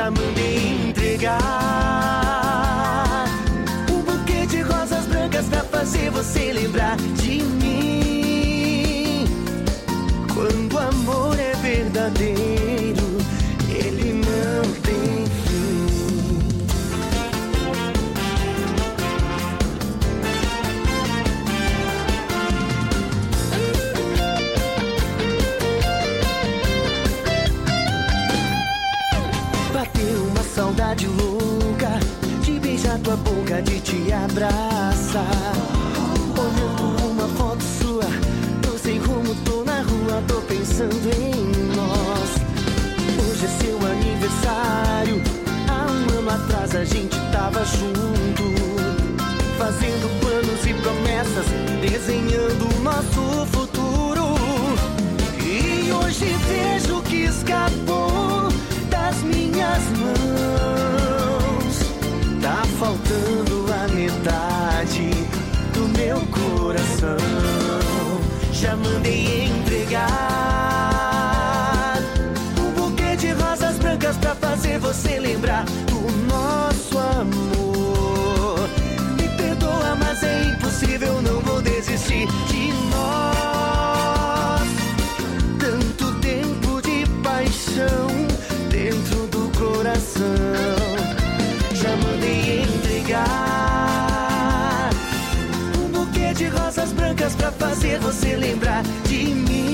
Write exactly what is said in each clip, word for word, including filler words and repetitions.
já mandei entregar um buquê de rosas brancas pra fazer você lembrar de mim. Quando o amor é verdadeiro, ele não tem fim. Bateu uma saudade louca de beijar tua boca, de te abraçar. Olhando uma foto sua, tô sem rumo, tô na rua, tô pensando em nós. Hoje é seu aniversário, há um ano atrás a gente tava junto, fazendo planos e promessas, desenhando o nosso futuro. E hoje vejo que escapou das minhas mãos, tá faltando a metade do meu coração. Já mandei entregar um buquê de rosas brancas pra fazer você lembrar do nosso amor. Me perdoa, mas é impossível, não vou desistir de nós. Tanto tempo de paixão dentro do coração. Já mandei entregar um buquê de rosas brancas pra fazer você lembrar de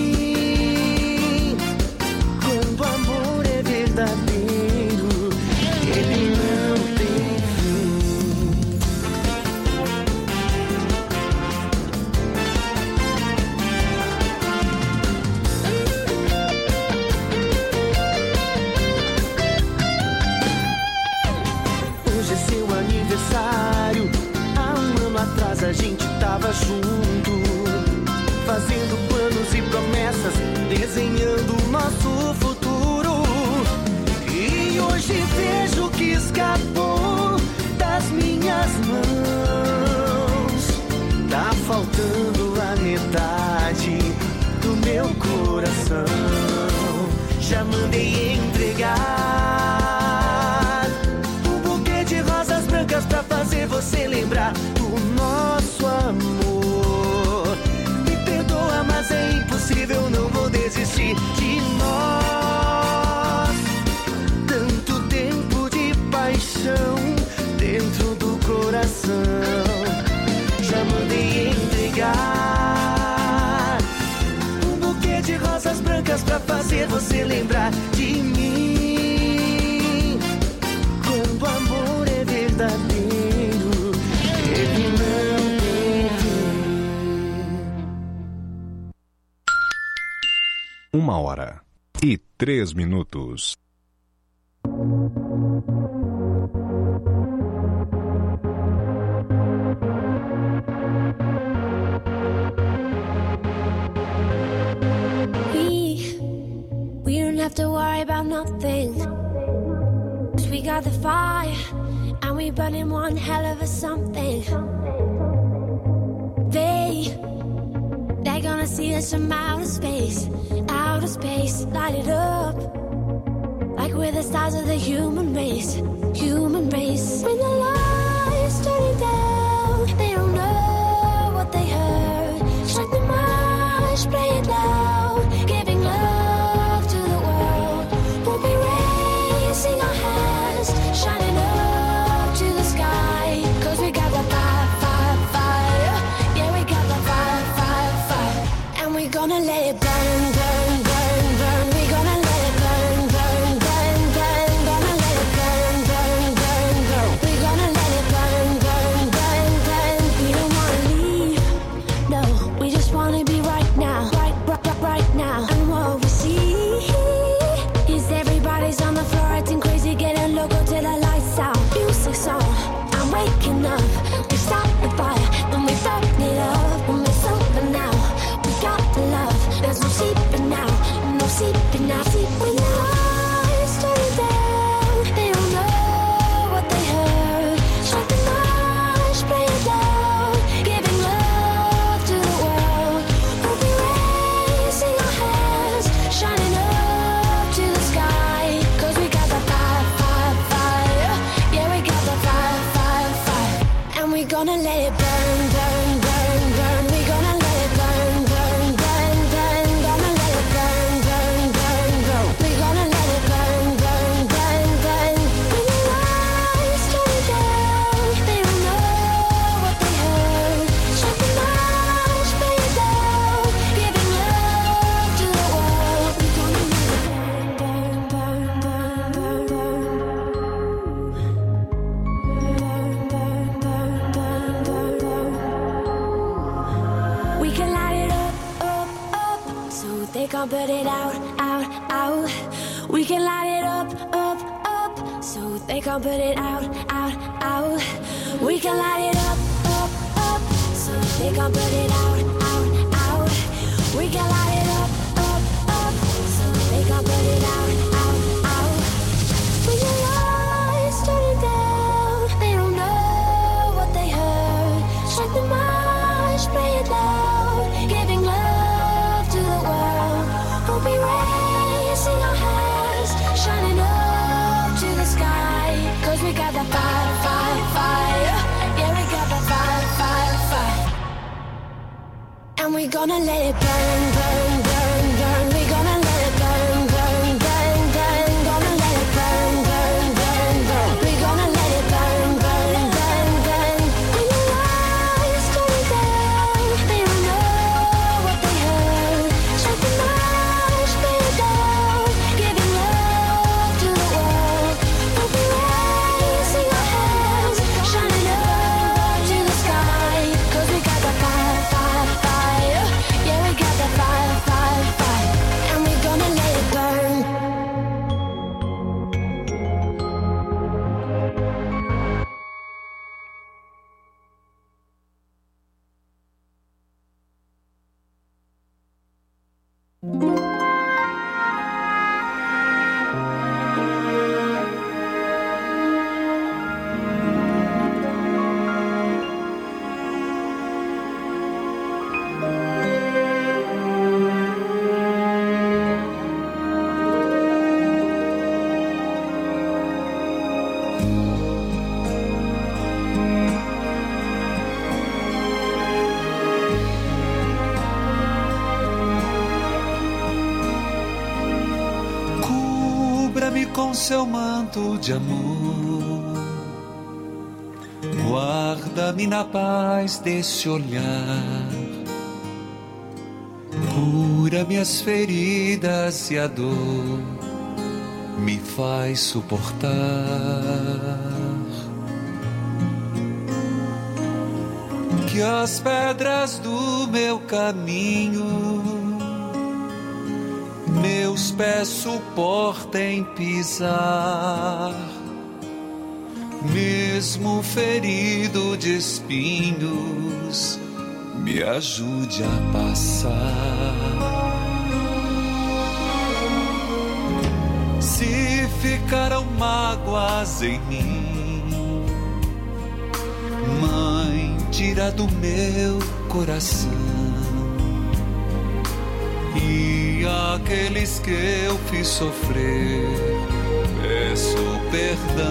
mim. Quando o amor é verdadeiro, ele não tem fim. Hoje é seu aniversário, há um ano atrás a gente tava junto, fazendo planos e promessas, desenhando o nosso futuro. E hoje vejo que escapou das minhas mãos, tá faltando a metade do meu coração. Já mandei entregar um buquê de rosas brancas pra fazer você lembrar do nosso amor. Me perdoa, mas é impossível, não vou desistir de nós. Tanto tempo de paixão dentro do coração. Já mandei entregar um buquê de rosas brancas pra fazer você lembrar de mim. Quando o amor é verdadeiro, ele não tem fim. Uma hora e três minutos. We, we don't have to worry about nothing, 'cause we got the fire, and we burning one hell of a something. They, they're gonna see us from outer space, outer space, light it up, like we're the stars of the human race, human race. When the lights turning down, they don't know what they heard. Strike the march, play it loud, giving love to the world. We'll be raising our hands, shining up to the sky, 'cause we got the fire, fire, fire. Yeah, we got the fire, fire, fire. And we're gonna let it burn, burn, burn, burn. We're gonna let it burn, burn, burn, burn. Gonna let it burn, burn, burn, burn. We're gonna let it burn, burn, burn, gonna let it burn, burn, burn, burn. We gonna let it burn, burn, burn, burn. Gonna let it burn, burn, burn, burn. We gonna let it burn, burn, burn, burn. When the lights turn down, they don't know what they heard. Shut the lights, play it down, giving love to the world. We gonna let it burn, burn, burn, burn, burn, burn. We can light it up, up, up, so they can't put it out, out, out. We can light it up, up, up, so they can't put it out, out, out. We can light it up, up, up, so they can't put it out, out, out. We can light it up, up, up, so they can't put it out, out, out. When the lights turn down, they don't know what they heard. Strike the march, play it loud, giving love to the world. We'll be raising our hands, shining up to the sky. Cause we got that fire, fire, fire. Yeah, we got that fire, fire, fire. And we gonna let it burn, burn, burn, burn. We gonna let it burn, burn, burn, burn. Gonna let it burn, burn, burn, burn. We gonna let it burn, burn, burn, burn. When the lights turn down, they don't know what they heard. Shut the lights, play it down, giving love to the world. We'll be raising our hands, shining up to the sky. Cause we got that fire, fire, fire. Yeah, we got that fire, fire, fire. And we gonna let it burn. Cubra-me com seu manto de amor, guarda-me na paz desse olhar, cura minhas feridas e a dor me faz suportar. Que as pedras do meu caminho meus pés suportem pisar, mesmo ferido de espinhos, me ajude a passar. Se ficaram mágoas em mim, Mãe, tira do meu coração. E aqueles que eu fiz sofrer, peço perdão.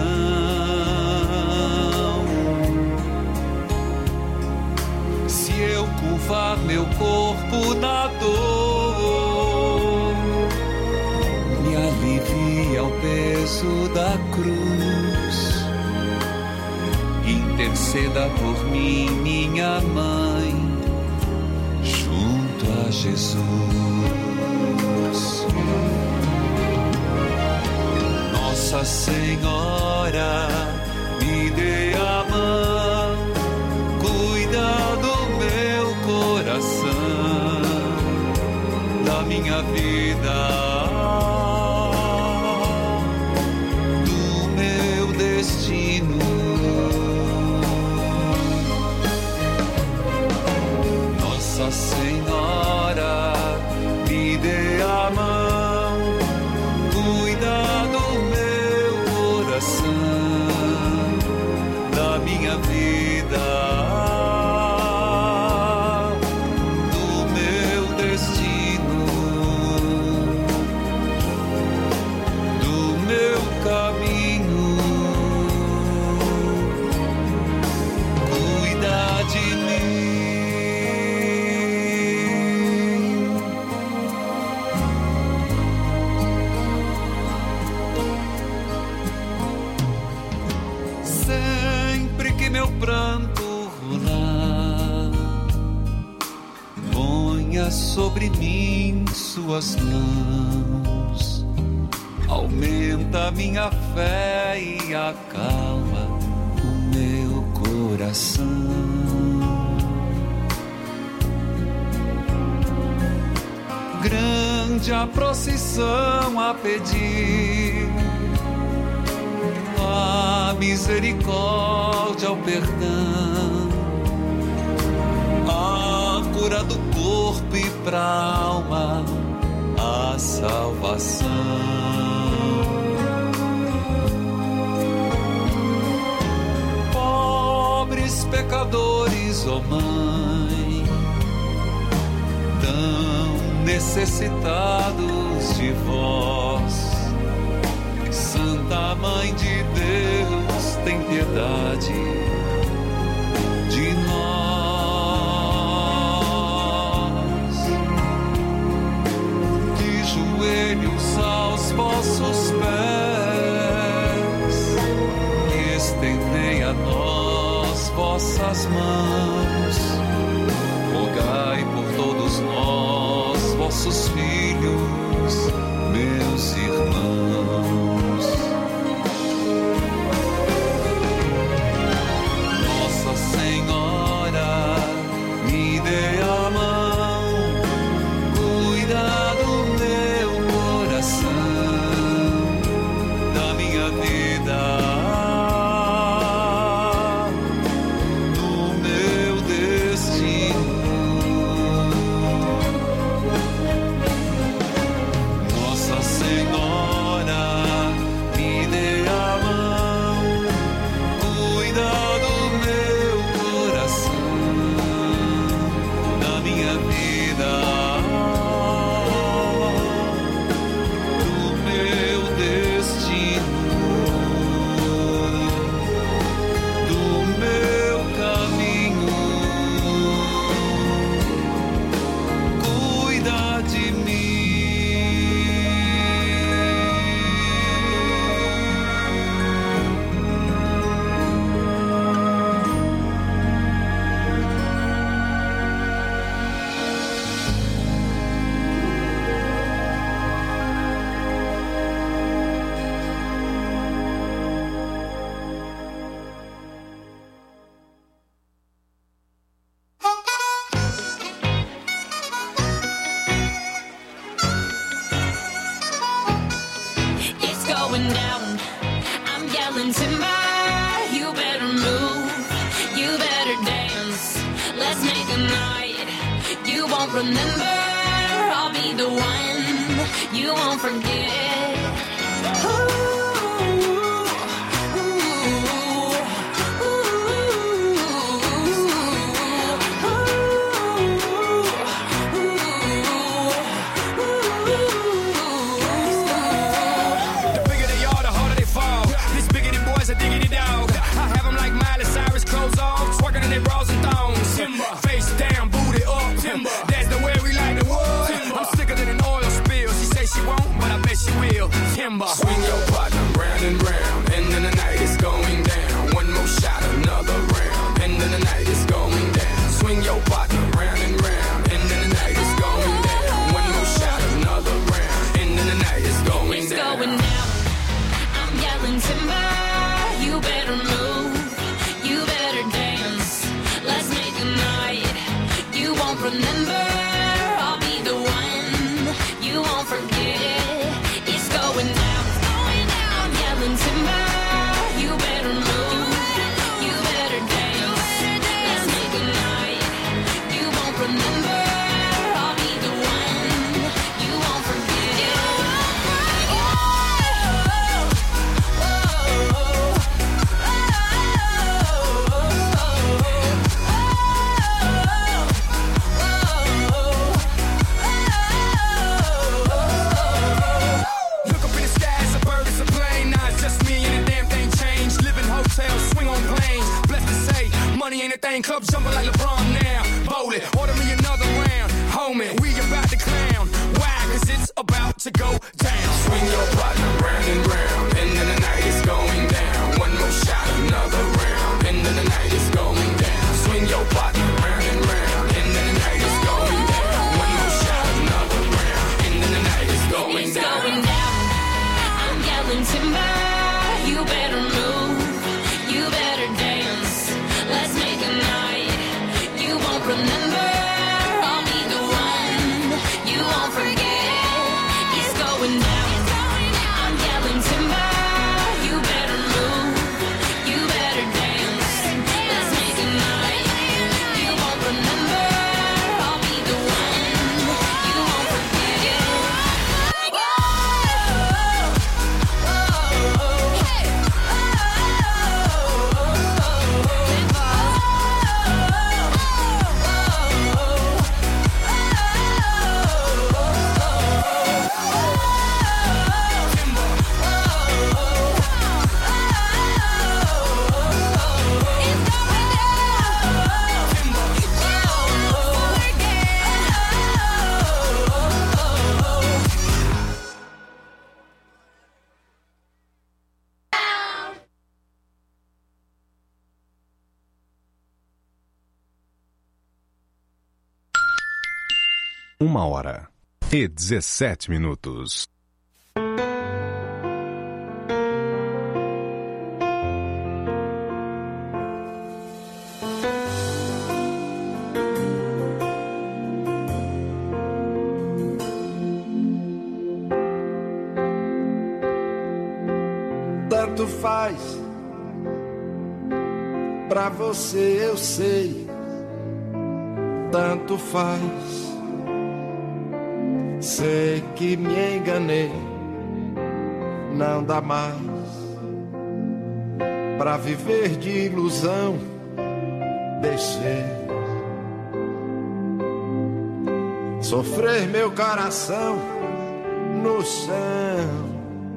Se eu curvar meu corpo na dor, me alivia o peso da cruz. Interceda por mim, minha mãe, junto a Jesus. Nossa Senhora, me dê a mão, cuida do meu coração, da minha vida, do meu destino. Nossa Senhora, me dê a mão, cuida do meu coração, da minha vida, do meu destino, do meu caminho. Cuida Ponha sobre mim suas mãos, aumenta minha fé e acalma o meu coração. Grande a procissão a pedir a misericórdia, o perdão, a cura do corpo e pra alma, a salvação. Pobres pecadores, ó Mãe, tão necessitados de vós, Santa Mãe de Deus, tem piedade de nós. De joelhos aos vossos pés, estendei a nós vossas mãos, rogai por todos nós, vossos filhos, meus irmãos. Nossa Senhora, me dê a mão, cuida do meu coração, da minha vida, do meu destino. Nossa Senhora, me dê a mão, cuida do meu coração, da minha vida, do meu destino, do meu caminho, cuida de mim. It's going down. I'm yelling timber. You better move. You better dance. Let's make a night you won't remember. I'll be the one you won't forget. Ooh, ooh, The bigger they are, the harder they fall. These bigoted boys are diggity dog. I have them like Miley Cyrus, clothes off, twerking in their bras and thongs. Timber. Face down, booty up. Timber. That's the way we like the wood. Timber. I'm sicker than an oil spill. She say she won't, but I bet she will. Timber. Swing your partner round and round, and then the night is going down. One more shot, another round, and then the night is going down. Swing your partner round and round, and then the night is going down. One more shot, another round, and then the night is going it's down. going down. I'm yelling timber. You better move. You better dance. Let's make a night you won't remember. I'll be the one you won't forget. It's going down. I'm yelling timber. You better move. You better dance. Let's make a night you won't remember. I'll be the one you won't forget. Look up in the sky, it's a bird, it's a plane. Nah, it's just me and the damn thing changed. Live in hotels, swing on planes. Blessed to say, money ain't a thing. Club jumping like LeBron now. Bowling, order me another round. Homie, we about to clown. Why? Cause it's about to go down. Swing your partner round and round, and then the night is going down. One more shot, another round, and then the night is going down. Swing your partner round and round, and then the night is going down. One more remember, I'll be the one you won't forget. It's going down, I'm yelling timber. You better move, you better dance. Let's make a night you won't remember. I'll be the one you won't forget. Whoa, whoa, hey, Uma hora e dezessete minutos. Tanto faz, pra você eu sei, tanto faz. Sei que me enganei, não dá mais pra viver de ilusão. Deixei sofrer meu coração no chão.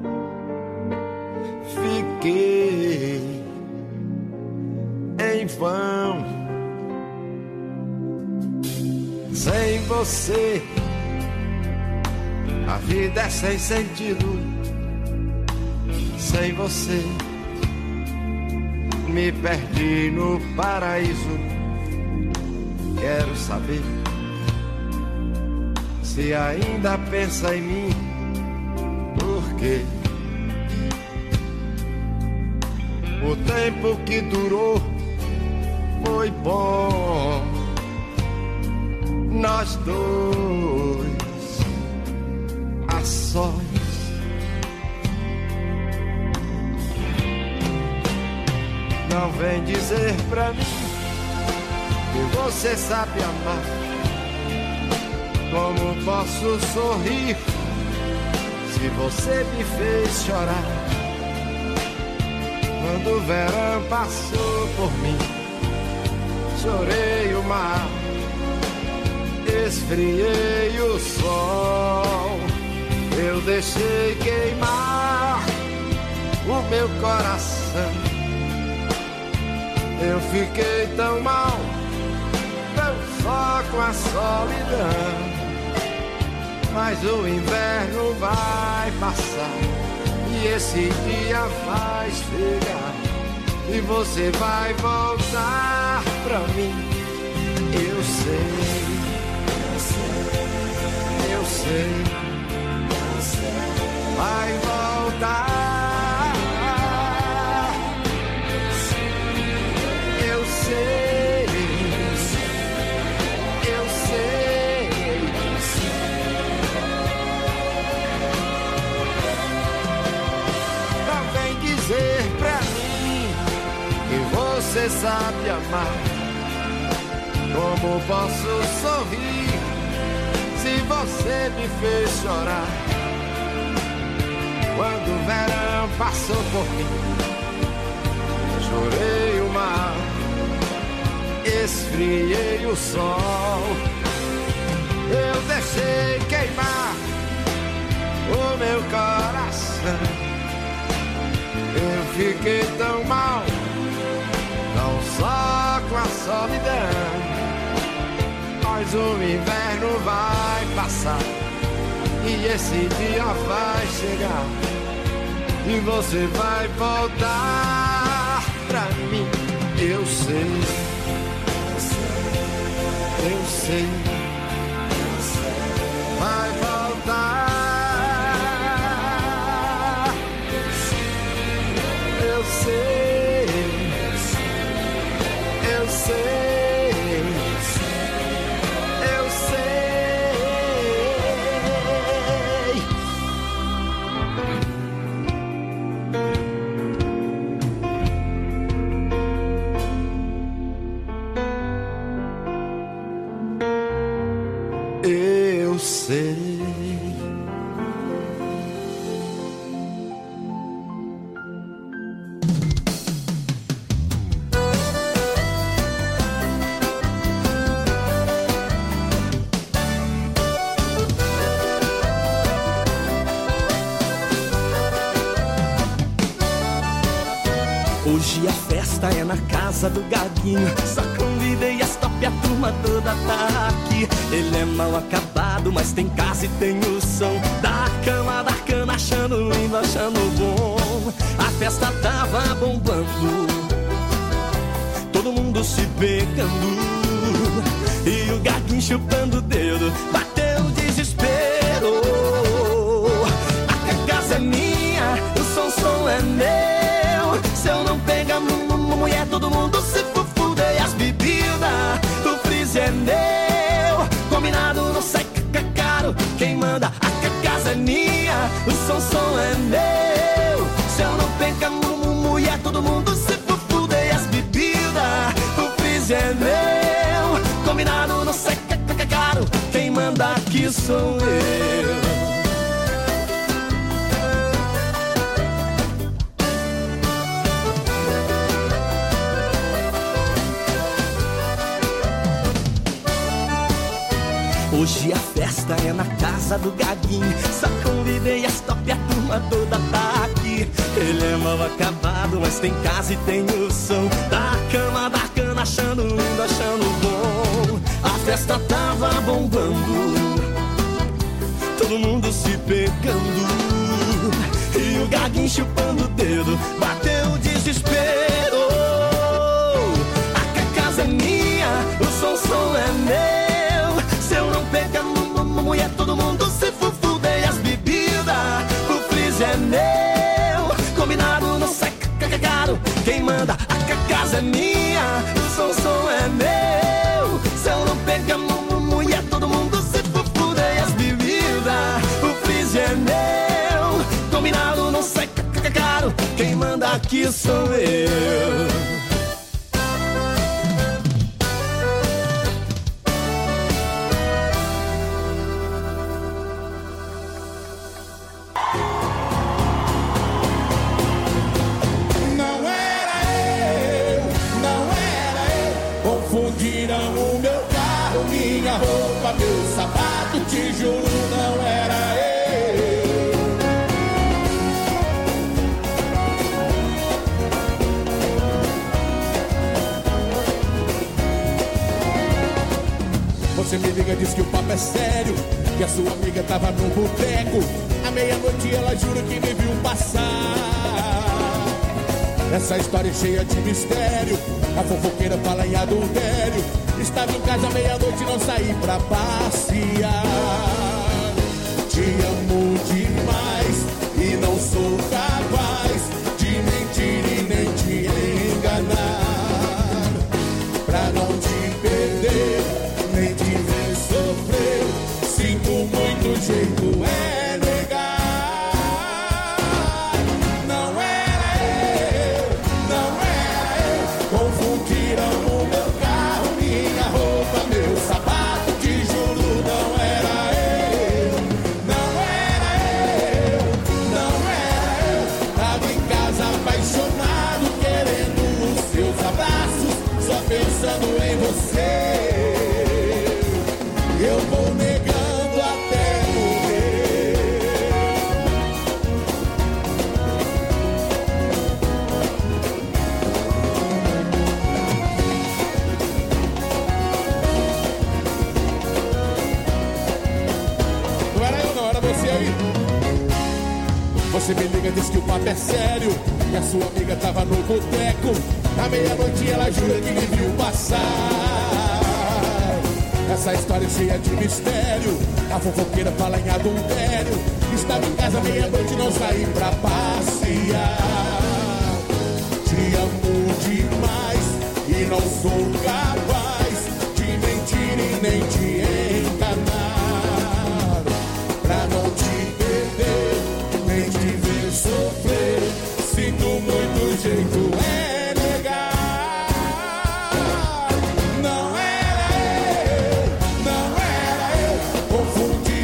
Fiquei em vão sem você. A vida é sem sentido sem você. Me perdi no paraíso. Quero saber se ainda pensa em mim. Por quê? O tempo que durou foi bom. Nós dois a sós. Não vem dizer pra mim que você sabe amar. Como posso sorrir se você me fez chorar? Quando o verão passou por mim, chorei o mar, esfriei o sol. Eu deixei queimar o meu coração. Eu fiquei tão mal, tão só com a solidão. Mas o inverno vai passar e esse dia vai chegar e você vai voltar pra mim. Eu sei, eu sei. Vai voltar. Eu sei, eu sei. Não vem dizer pra mim que você sabe amar. Como posso sorrir se você me fez chorar? Quando o verão passou por mim, chorei o mar, esfriei o sol. Eu deixei queimar o meu coração. Eu fiquei tão mal, não só com a solidão. Mas o inverno vai passar e esse dia vai chegar e você vai voltar pra mim. Eu sei, eu sei, vai voltar. Eu sei, eu sei. sei. Hoje a festa é na casa do Gaguinho. Só convidei as top, a turma toda tá aqui. Ele é mal acabado, mas tem casa e tem o som da cama, da cana, achando lindo, achando bom. A festa tava bombando, todo mundo se pegando, e o Gaguinho chupando o dedo. Bateu o desespero. A casa é minha, o som, som é meu. Se eu não pegar mulher, todo mundo se fufuda. E as bebidas, o freezer é meu. Combinado, não sai caro. Quem manda, a casa é minha. O som, som é meu. Se eu não pegar mulher, todo mundo se fufuda. E as bebidas, o freezer é meu. Combinado, não sai caro. Quem manda aqui sou eu. Hoje a festa é na casa do Gaguinho. Só convidei as top, a turma toda tá aqui. Ele é mal acabado, mas tem casa e tem o som da cama, da cana, achando lindo, achando bom. A festa tava bombando, todo mundo se pegando, e o Gaguinho chupando o dedo. Bateu o desespero. A casa é minha, o som, som é meu. Se eu não pegar mulher, todo mundo se fufuda. E as bebidas, o freezer é meu. Combinado, não sai caro. Quem manda, a casa é minha. O som, som é meu. Se eu não pegar mulher, todo mundo se fufuda. E as bebidas, o freezer é meu. Combinado, não sai caro. Quem manda aqui sou eu. Meu sapato, te juro, não era eu. Você me liga, diz que o papo é sério, que a sua amiga tava no boteco. À meia-noite ela jura que me viu passar. Essa história é cheia de mistério. A fofoqueira fala em adultério. Estava em casa à meia-noite e não saí pra passear. Te amo demais e não sou capaz de mentir e nem te enganar. Pra não te perder, nem te ver sofrer. Sinto muito, jeito é negar. Não era eu, não era eu. Confundiram o meu carro, minha roupa, meu sapato, te juro, não era eu, não era eu, não era eu. Tava em casa apaixonado, querendo os seus abraços, só pensando em você. Eu vou negando até morrer. Não era eu, não, era você aí. Você me liga, diz que o papo é sério, e a sua amiga tava no boteco. À meia-noite ela jura que me viu passar. Essa história é cheia de mistério. A fofoqueira fala em adultério. Estava em casa meia-noite e não saí pra passear. Te amo demais e não sou capaz de mentir e nem te enganar. Pra não te perder, nem te ver sofrer. Sinto muito, jeito é negar. Não era eu, não era eu. Confundi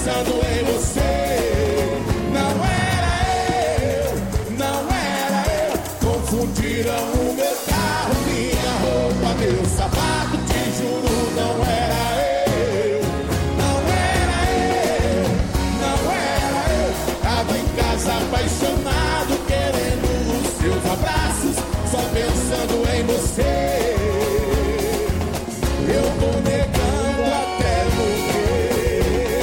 pensando em você. Não era eu, não era eu. Confundiram o meu carro, minha roupa, meu sapato. Te juro, não era eu, não era eu, não era eu. Tava em casa apaixonado, querendo os seus abraços, só pensando em você. Eu vou negando até morrer.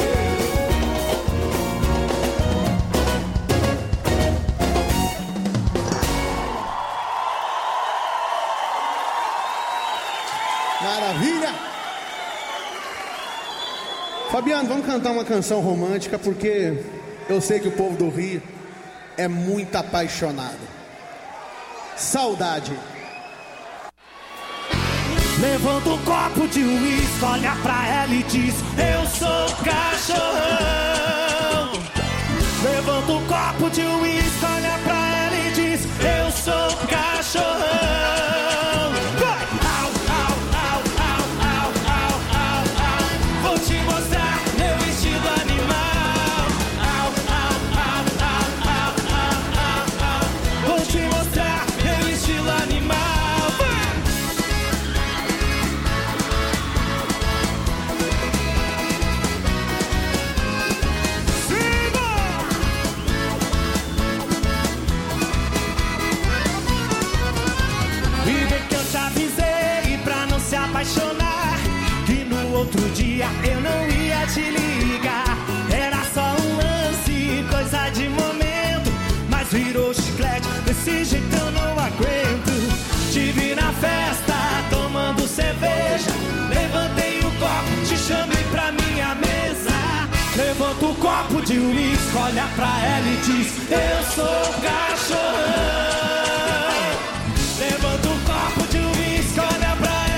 Maravilha! Fabiano, vamos cantar uma canção romântica, porque eu sei que o povo do Rio é muito apaixonado. Saudade. Levanta um copo de uísque, olha pra ela e diz: eu sou cachorrão. Levanta um copo de uísque, olha pra ela e diz: eu sou cachorrão. Vai! Au, au, au, au, au, au, au, au. Vou te mostrar meu estilo animal. Au, au, au, au, au, au, au, au. Vou te mostrar meu estilo animal. Apaixonar, que no outro dia eu não ia te ligar. Era só um lance, coisa de momento, mas virou chiclete, desse jeito eu não aguento. Te vi na festa, tomando cerveja, levantei o copo, te chamei pra minha mesa. Levanta o copo de uísque, olha pra ela e diz: eu sou cachorrão. Levanta o copo de uísque, olha pra ela.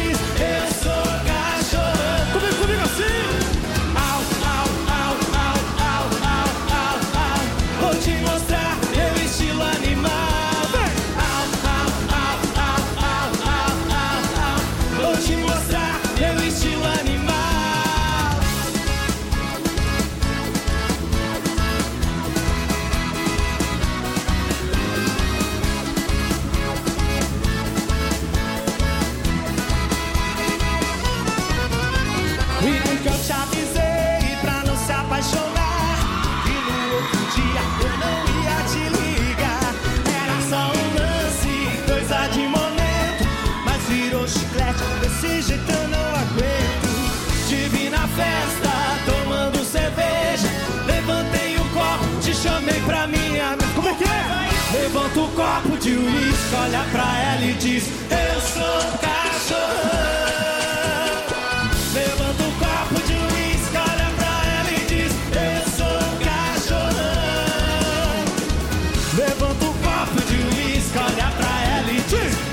Desse jeito eu não aguento. Te vi na festa, tomando cerveja, levantei o copo, te chamei pra minha... Como é que é? Levanta o copo de uísque, olha pra ela e diz: eu sou cachorrão. Levanta o copo de uísque, olha pra ela e diz: eu sou cachorrão. Levanta o copo de uísque, olha pra ela e diz: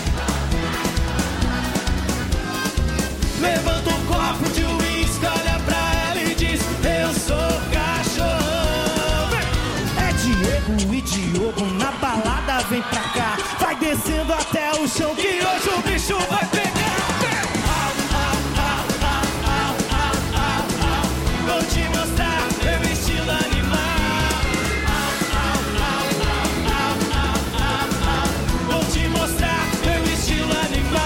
levanta um copo de uísque, olha pra ela e diz: eu sou cachorro. É Diego e Diogo na balada, vem pra cá. Vai descendo até o chão que hoje o bicho vai pegar. Au, au, au, au, au, au, au, au. Vou te mostrar meu estilo animal. Au, au, au, au, au, au, au. Vou te mostrar meu estilo animal.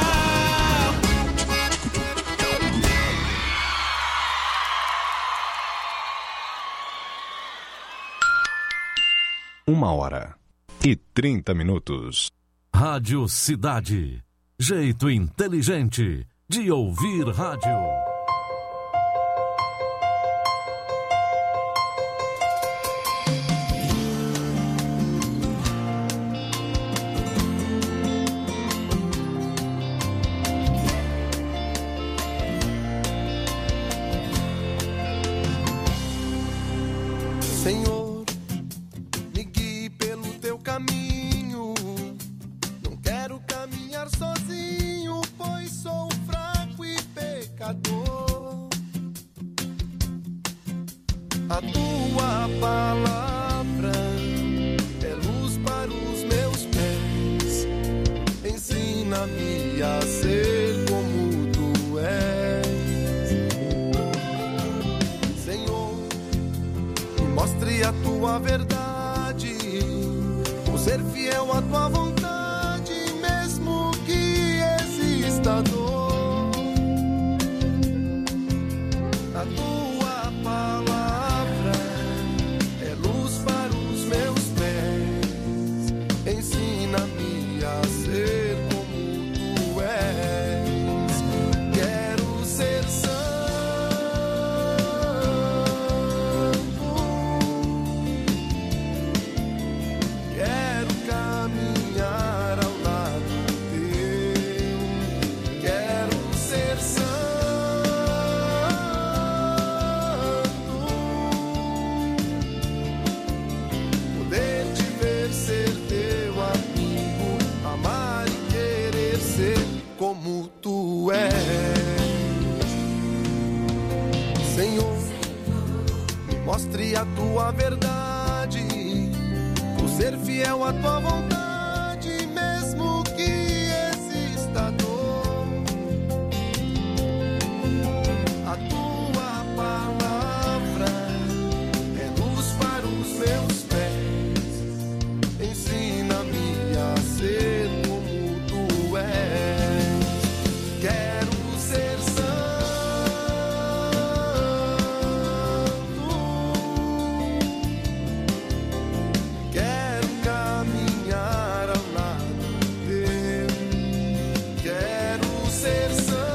Uma hora e trinta minutos. Rádio Cidade. Jeito inteligente de ouvir rádio. Senhor, me guie pelo teu caminho. Não quero caminhar sozinho, pois sou fraco e pecador. A tua palavra é luz para os meus pés. Ensina-me a ser como tu és. Senhor, tua verdade, por ser fiel à tua vontade, mesmo que exista dor. A tua palavra é luz para os meus pés, ensina-me a ser como tu és. Quero ser santo, quero caminhar ao lado teu, quero ser santo, poder te ver, ser teu amigo, amar e querer ser como tu és. Senhor, me mostre a tua verdade, por ser fiel à tua vontade, mesmo que exista dor. A tua palavra é luz para os meus pés, ensina-me a ser como tu és. Quero ser santo, quero caminhar ao lado teu, quero ser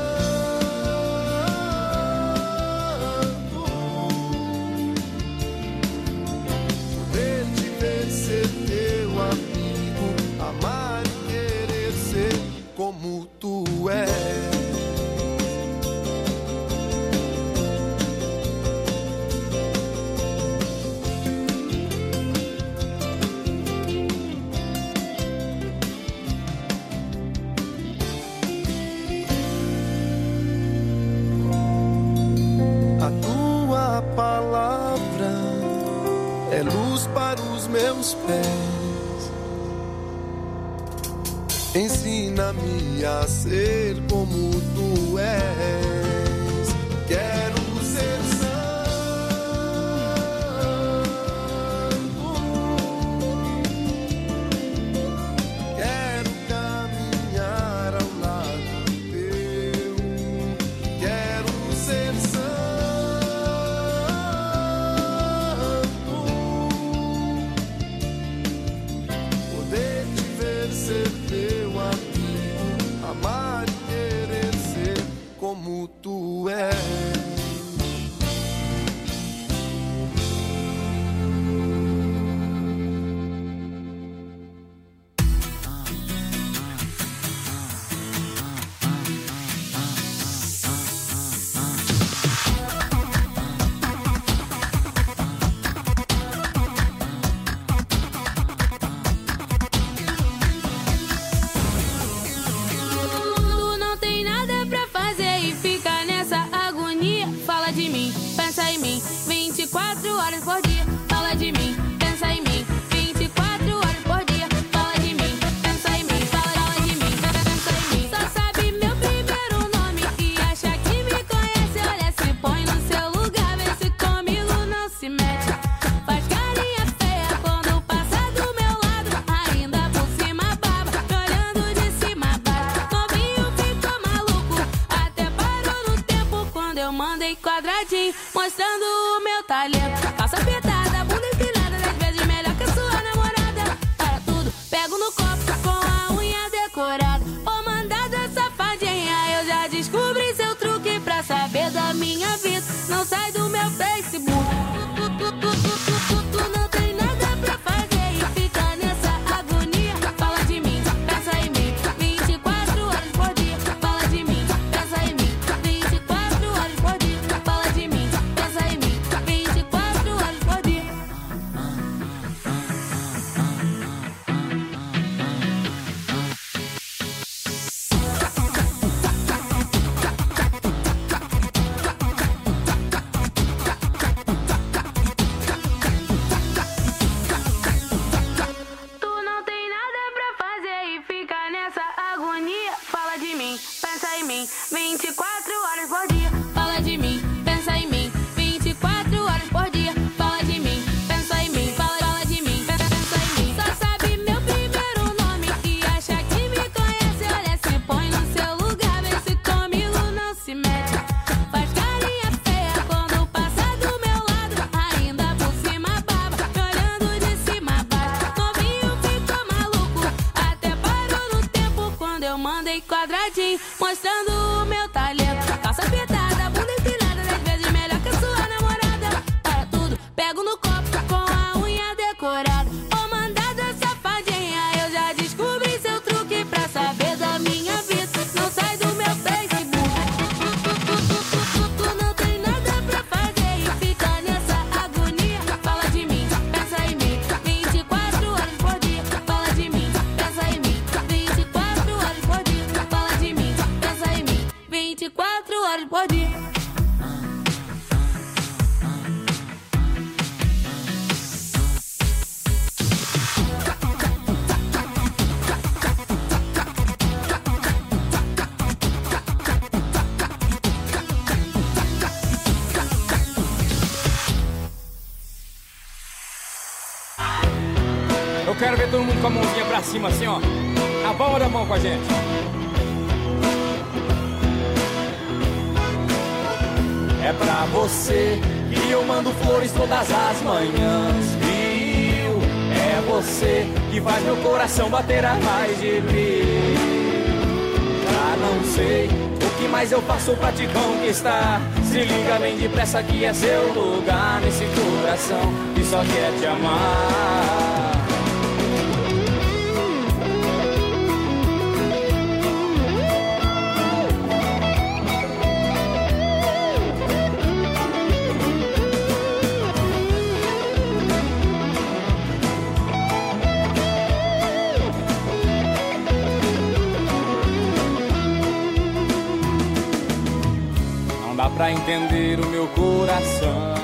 santo, poder te ver, ser teu amigo, amar e querer ser como tu és. A tua palavra é luz para os meus pés, ensina-me a ser como tu és. Quero ser santo, quero caminhar ao lado teu, quero ser santo, poder te ver, ser teu amigo, amar e querer ser como tu és. Tu não tem nada pra fazer e fica nessa agonia. Fala de mim, pensa em mim, vinte e quatro horas por dia. Fala de mim, pensa em mim, vinte e quatro horas por dia. Fala de mim, pensa em mim, fala, fala de mim, pensa em mim. Só sabe meu primeiro nome e acha que me conhece. Olha, se põe no seu lugar, vê se comigo não se mete. Faz carinha feia quando passa do meu lado, ainda por cima baba, olhando de cima a baixo. Novinho ficou maluco, até parou no tempo quando eu mandei quadradinho, mostrando o meu talento. Calça apertada, bunda empinada, dez vezes melhor que a sua namorada. Para tudo, pego no copo com a unha decorada. Ô mandada safadinha, eu já descobri seu truque pra saber da minha vida. Não sai do meu Facebook. Tu, tu, tu, tu, tu, tu, tu não tem nada pra fazer e fica nessa agonia. Fala de mim, pensa em mim, vinte e quatro horas por dia. Fala de mim, pensa em mim, vinte e quatro horas por dia. Fala de mim, pensa em mim, vinte e quatro horas por dia. Tu não tem nada pra fazer e fica nessa agonia. Fala de mim, pensa em mim, vinte e quatro horas por dia. Fala de mim, pensa em mim, vinte e quatro horas por dia. Fala de mim, pensa em mim, fala mostrando o meu talento. Calça apertada, bunda empinada, dez vezes melhor que a sua namorada. Para tudo, pego no copo com a unha decorada. Ô mandada safadinha, eu já descobri seu truque pra saber da minha vida. Não sai do meu Facebook. Tu não tem nada pra fazer e fica nessa agonia. Fala de mim, pensa em mim, vinte e quatro horas por dia. Fala de mim, pensa em mim, vinte e quatro horas por dia. Fala de mim, pensa em mim, vinte e quatro horas por dia. Eu quero ver todo mundo com a mãozinha pra cima assim, ó. A palma da mão com a gente. É pra você que eu mando flores todas as manhãs. Rio, é você que faz meu coração bater a mais de mil. Já não sei o que mais eu faço pra te conquistar. Se liga bem depressa que é seu lugar nesse coração que só quer te amar. Dá pra entender o meu coração.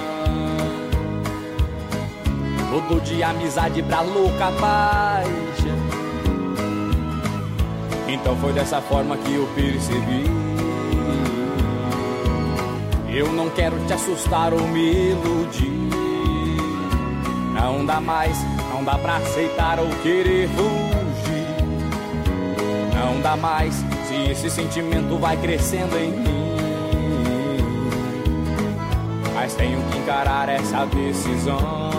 Todo de amizade pra louca paixão. Então foi dessa forma que eu percebi. Eu não quero te assustar ou me iludir. Não dá mais, não dá pra aceitar ou querer fugir. Não dá mais, se esse sentimento vai crescendo em mim. Mas tenho que encarar essa decisão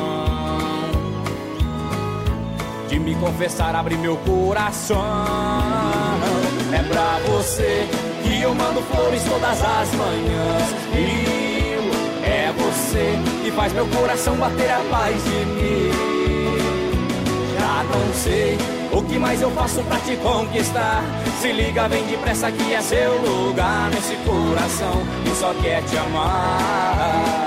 de me confessar, abrir meu coração. É pra você que eu mando flores todas as manhãs. Rio, é você que faz meu coração bater a paz de mim. Já não sei o que mais eu faço pra te conquistar. Se liga bem depressa que é seu lugar nesse coração que só quer te amar.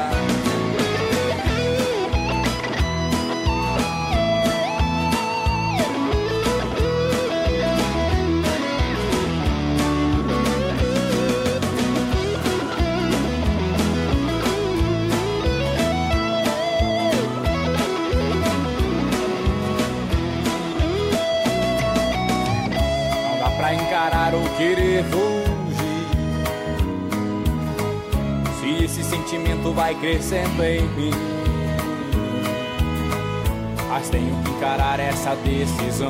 Encarar ou querer fugir. Se esse sentimento vai crescendo em mim. Mas tenho que encarar essa decisão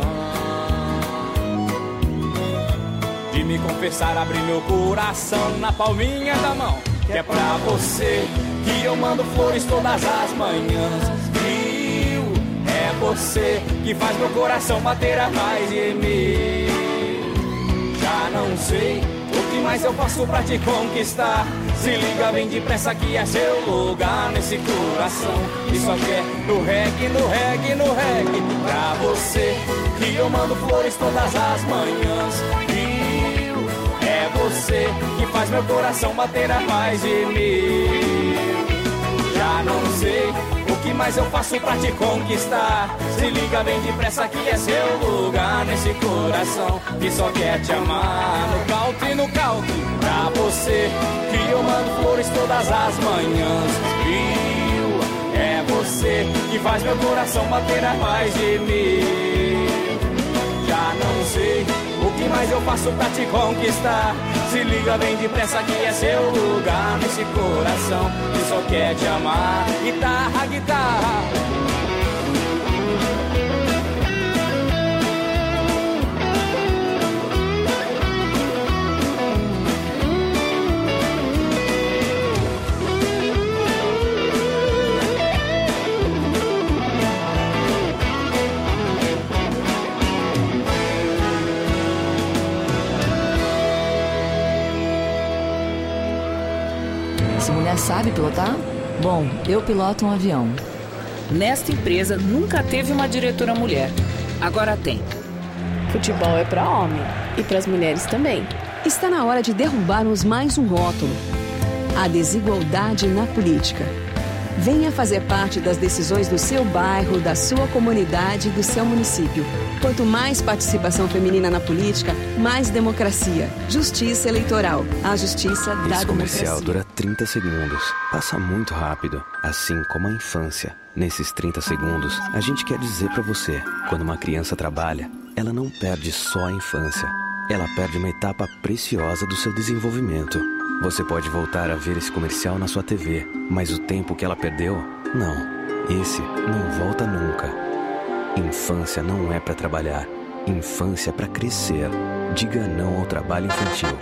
de me confessar, abrir meu coração na palminha da mão. Que é pra você que eu mando flores todas as manhãs. Rio, é você que faz meu coração bater a mais de mim. Já não sei o que mais eu faço pra te conquistar. Se liga bem depressa que é seu lugar nesse coração que só quer no reggae, no reggae, no reggae. Pra você que eu mando flores todas as manhãs. Rio, é você que faz meu coração bater a mais de mil. Já não sei o que mais eu faço pra te conquistar. Se liga bem depressa que é seu lugar nesse coração que só quer te amar. No country, no country. Pra você que eu mando flores todas as manhãs. Rio, é você que faz meu coração bater a mais de mil. Já não sei o que mais eu faço pra te conquistar. Se liga bem depressa que é seu lugar nesse coração que só quer te amar. Guitarra, guitarra. Se mulher sabe pilotar? Bom, eu piloto um avião. Nesta empresa nunca teve uma diretora mulher. Agora tem. Futebol é para homem e para as mulheres também. Está na hora de derrubarmos mais um rótulo: a desigualdade na política. Venha fazer parte das decisões do seu bairro, da sua comunidade e do seu município. Quanto mais participação feminina na política, mais democracia. Justiça eleitoral. A justiça da Esse comercial democracia. dura trinta segundos. Passa muito rápido, assim como a infância. Nesses trinta segundos, a gente quer dizer pra você: quando uma criança trabalha, ela não perde só a infância. Ela perde uma etapa preciosa do seu desenvolvimento. Você pode voltar a ver esse comercial na sua T V, mas o tempo que ela perdeu, não. Esse não volta nunca. Infância não é pra trabalhar. Infância é pra crescer. Diga não ao trabalho infantil.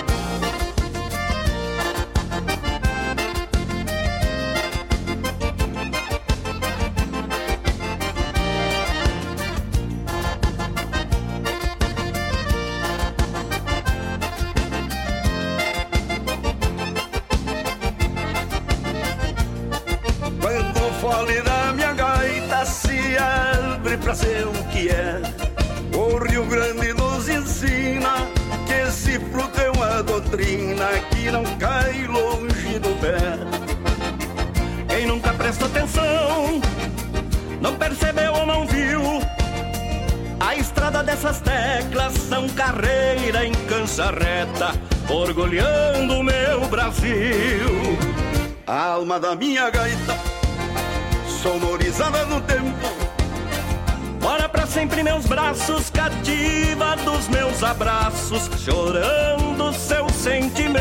fole da minha gaita se abre pra ser o que é. O Rio Grande nos ensina que esse fruto é uma doutrina que não cai longe do pé. Quem nunca prestou atenção, não percebeu ou não viu, a estrada dessas teclas são carreira em cancha reta, orgulhando o meu Brasil. A alma da minha gaita, sonorizada no tempo, mora pra sempre meus braços, cativa dos meus abraços, chorando seus sentimentos.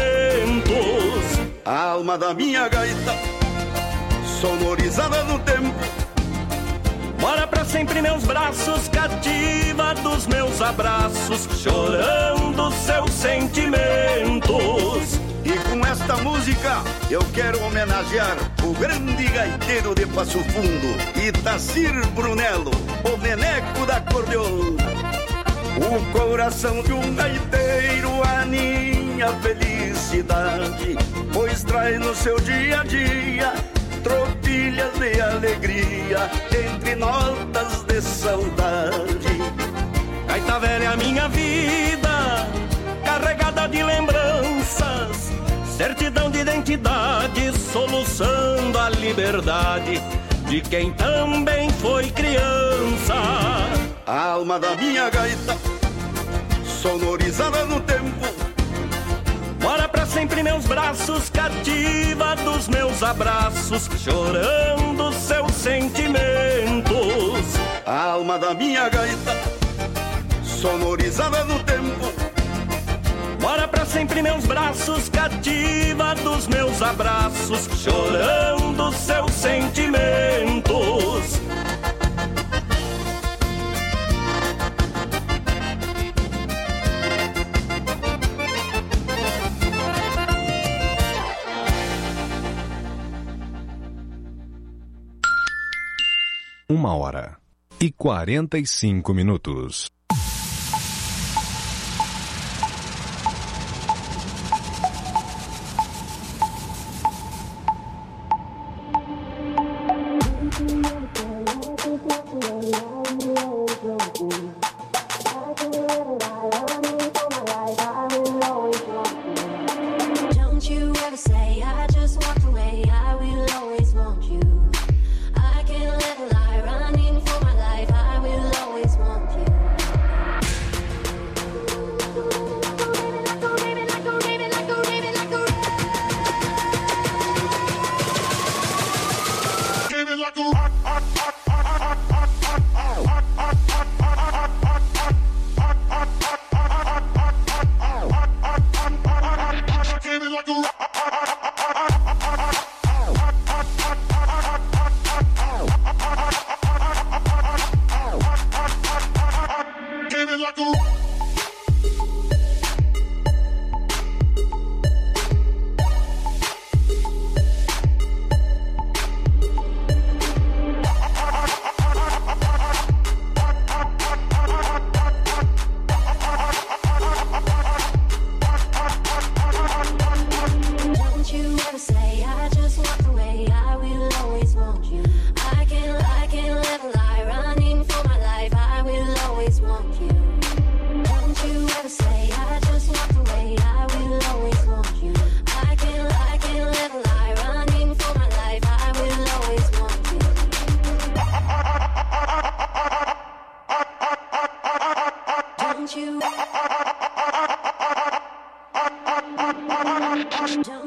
A alma da minha gaita, sonorizada no tempo, mora pra sempre meus braços, cativa dos meus abraços, chorando seus sentimentos. E com esta música eu quero homenagear o grande gaiteiro de Passo Fundo, Itacir Brunello, o neneco da acordeona. O coração de um gaiteiro aninha felicidade, pois traz no seu dia a dia tropilhas de alegria entre notas de saudade. Gaita velha é minha vida, carregada de lembranças, certidão de identidade, soluçando a liberdade de quem também foi criança. A alma da minha gaita, sonorizada no tempo, mora pra sempre meus braços, cativa dos meus abraços, chorando seus sentimentos. A alma da minha gaita, sonorizada no tempo, mora pra sempre meus braços, cativa dos meus abraços, chorando seus sentimentos. Uma hora e quarenta e cinco minutos.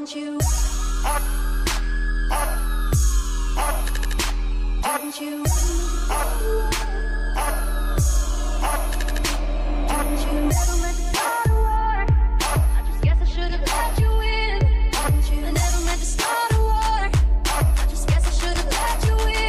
Don't you? Don't you? Don't you never meant to start a war? I just guess I should have let you in. Don't you? I never meant to start a war. I just guess I should have let you in.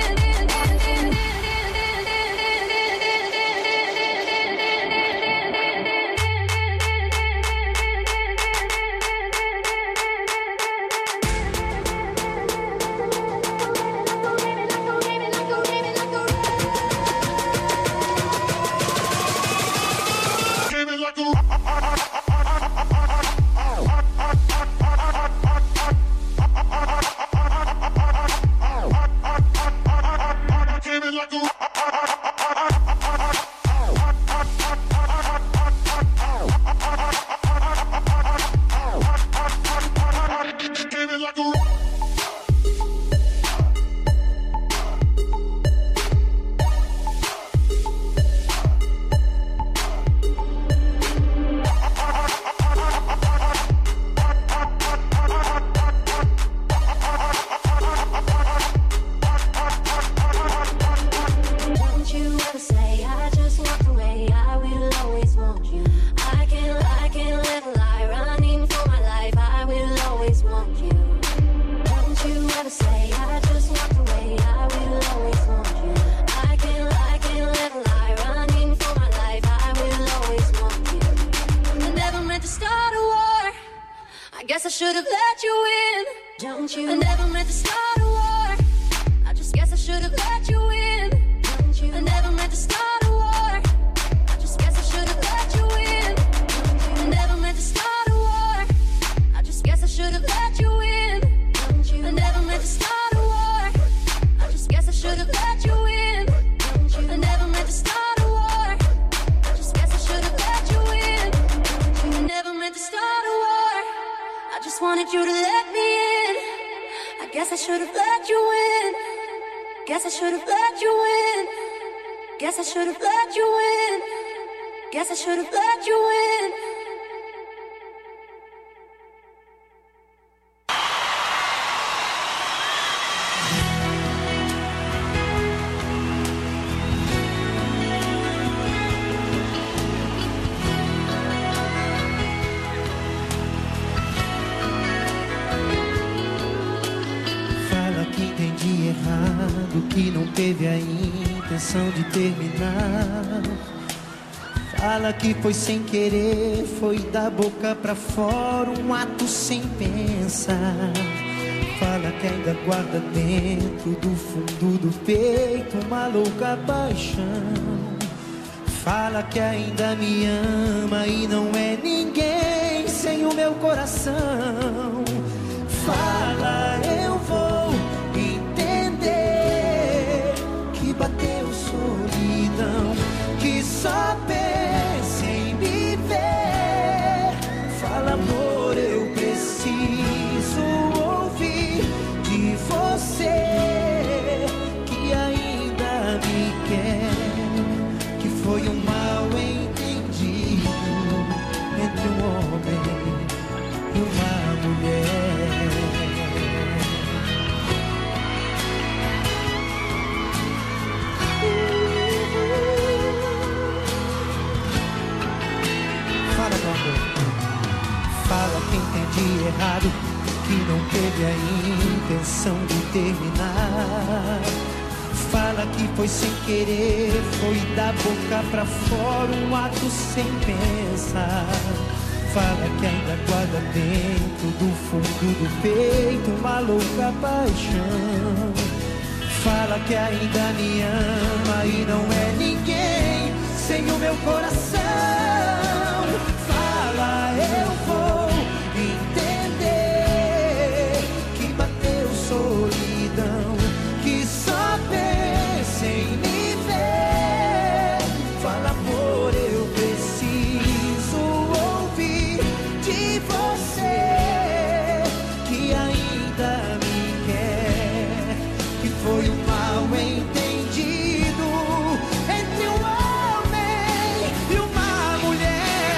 Que não teve a intenção de terminar. Fala que foi sem querer, foi da boca pra fora, um ato sem pensar. Fala que ainda guarda dentro do fundo do peito uma louca paixão. Fala que ainda me ama e não é ninguém sem o meu coração. Fala, eu vou entender que bateu solidão, que só pensa em me ver. Fala, amor, eu preciso ouvir de você que ainda me quer, que foi um mal entendido entre um homem e uma mulher. Fala, meu amor. Fala que entendi errado, que não teve a intenção de terminar. Fala que foi sem querer, foi da boca pra fora, um ato sem pensar. Fala que ainda guarda dentro do fundo do peito uma louca paixão. Fala que ainda me ama e não é ninguém sem o meu coração. Fala, eu vou entender que bateu solidão, que só pensa em me ver. Fala, amor, eu preciso ouvir de você que ainda me quer, que foi um mal entendido entre um homem e uma mulher.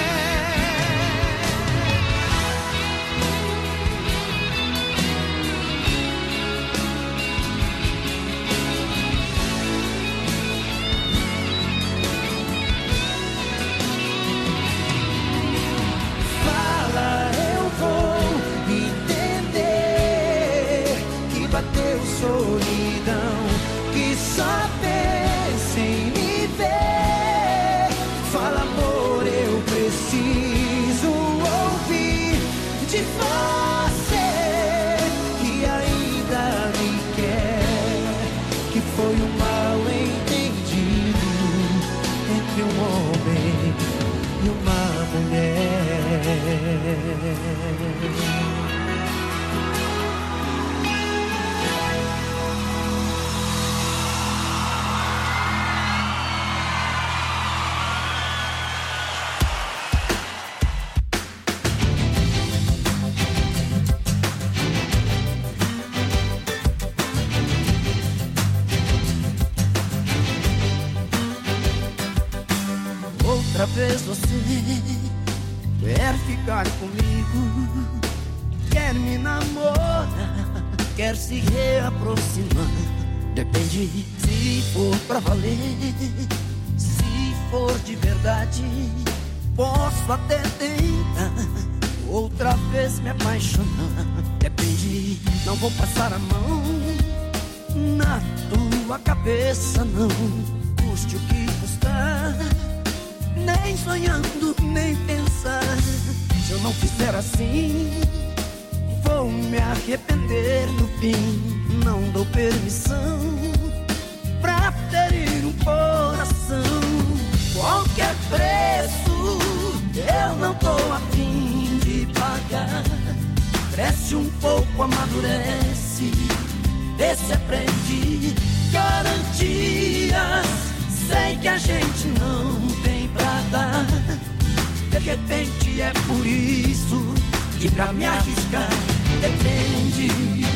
outra vez você quer ficar comigo, quer me namorar, quer se reaproximar. Depende, se for pra valer, se for de verdade, posso até tentar outra vez me apaixonar. Depende, não vou passar a mão na tua cabeça, não, custe o que custar, nem sonhando, nem pensar. Se eu não fizer assim, vou me arrepender no fim. Não dou permissão pra ferir um coração. Qualquer preço eu não tô a fim de pagar. Cresce um pouco, amadurece, vê se aprende. Garantias, sei que a gente não tem pra dar. De repente é por isso que pra me arriscar depende.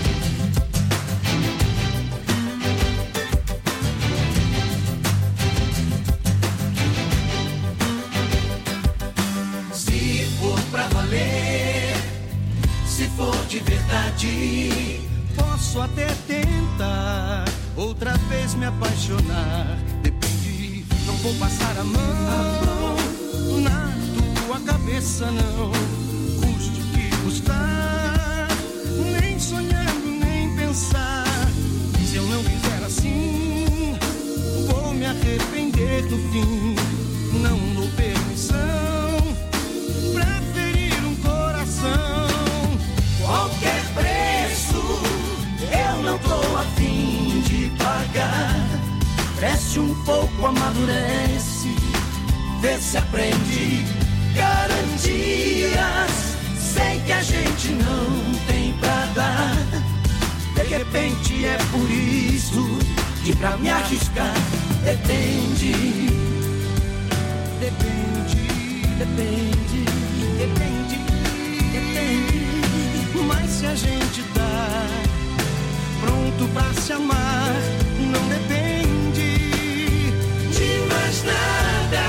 Se for pra valer, se for de verdade, posso até tentar outra vez me apaixonar. Depende, não vou passar a mão na tua cabeça, não, custe o que custar, nem sonhando, nem pensar. Se eu não fizer assim, vou me arrepender no fim. Não dou permissão pra ferir um coração. Qualquer preço eu não tô a fim de pagar. Cresce um pouco, amadurece, vê se aprende. Garantias, sei que a gente não tem pra dar. De repente é por isso que pra me arriscar depende. Depende, depende, depende, depende. Mas se a gente tá pronto pra se amar, não depende de mais nada.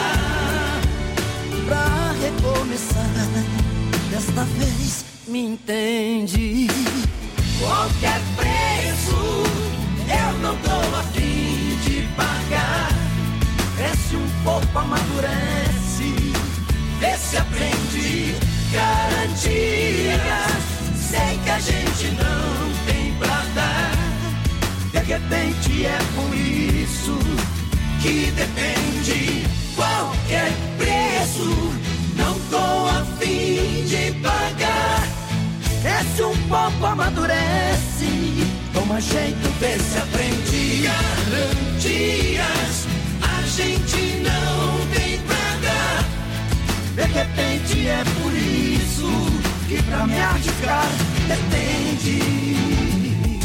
Pra recomeçar, desta vez me entende. Qualquer preço eu não tô a fim de pagar. Cresce um pouco, amadurece, vê se aprende. Garantias, sei que a gente não tem pra dar. De repente é por isso que depende. Qualquer preço não tô a fim de pagar. Cresce um pouco, amadurece, toma jeito, vê se aprende. Garantias, a gente não tem pra dar. De repente é por isso que pra me arriscar depende.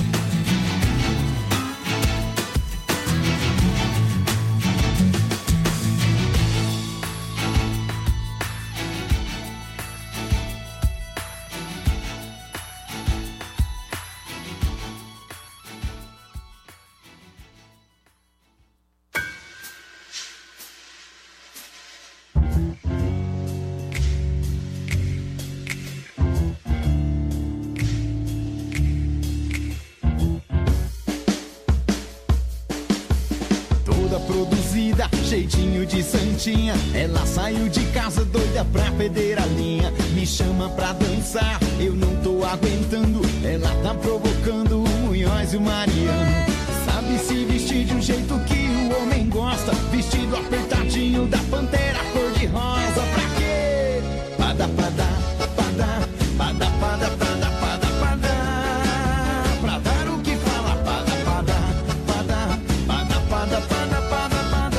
Jeitinho de santinha, ela saiu de casa doida pra perder a linha. Me chama pra dançar, eu não tô aguentando. Ela tá provocando o Munhoz e o Mariano. Sabe se vestir de um jeito que o homem gosta, vestido apertadinho da Pantera cor-de-rosa. Pra quê? Pada, pada, pada, pada, pada, pada, pada, pada. Pra dar o que fala, pada, pada, pada, pada, pada, pada, pada.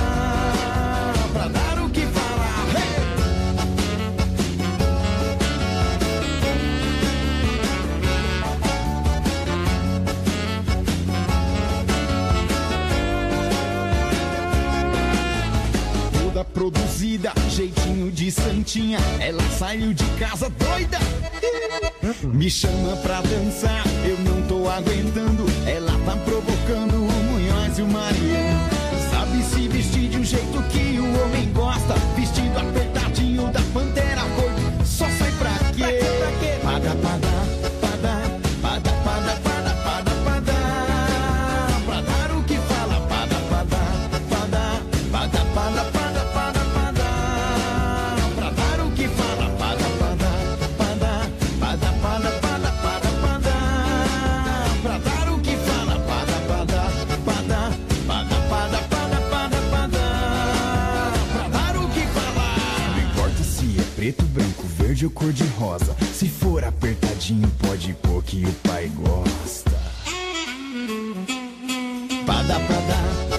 Produzida, jeitinho de santinha, ela saiu de casa doida. Me chama pra dançar, eu não tô aguentando. Ela tá provocando o Munhoz e o Mariano. Sabe se vestir de um jeito que o homem gosta, vestir verde ou cor de rosa. Se for apertadinho, pode pôr que o pai gosta. Pada, pada.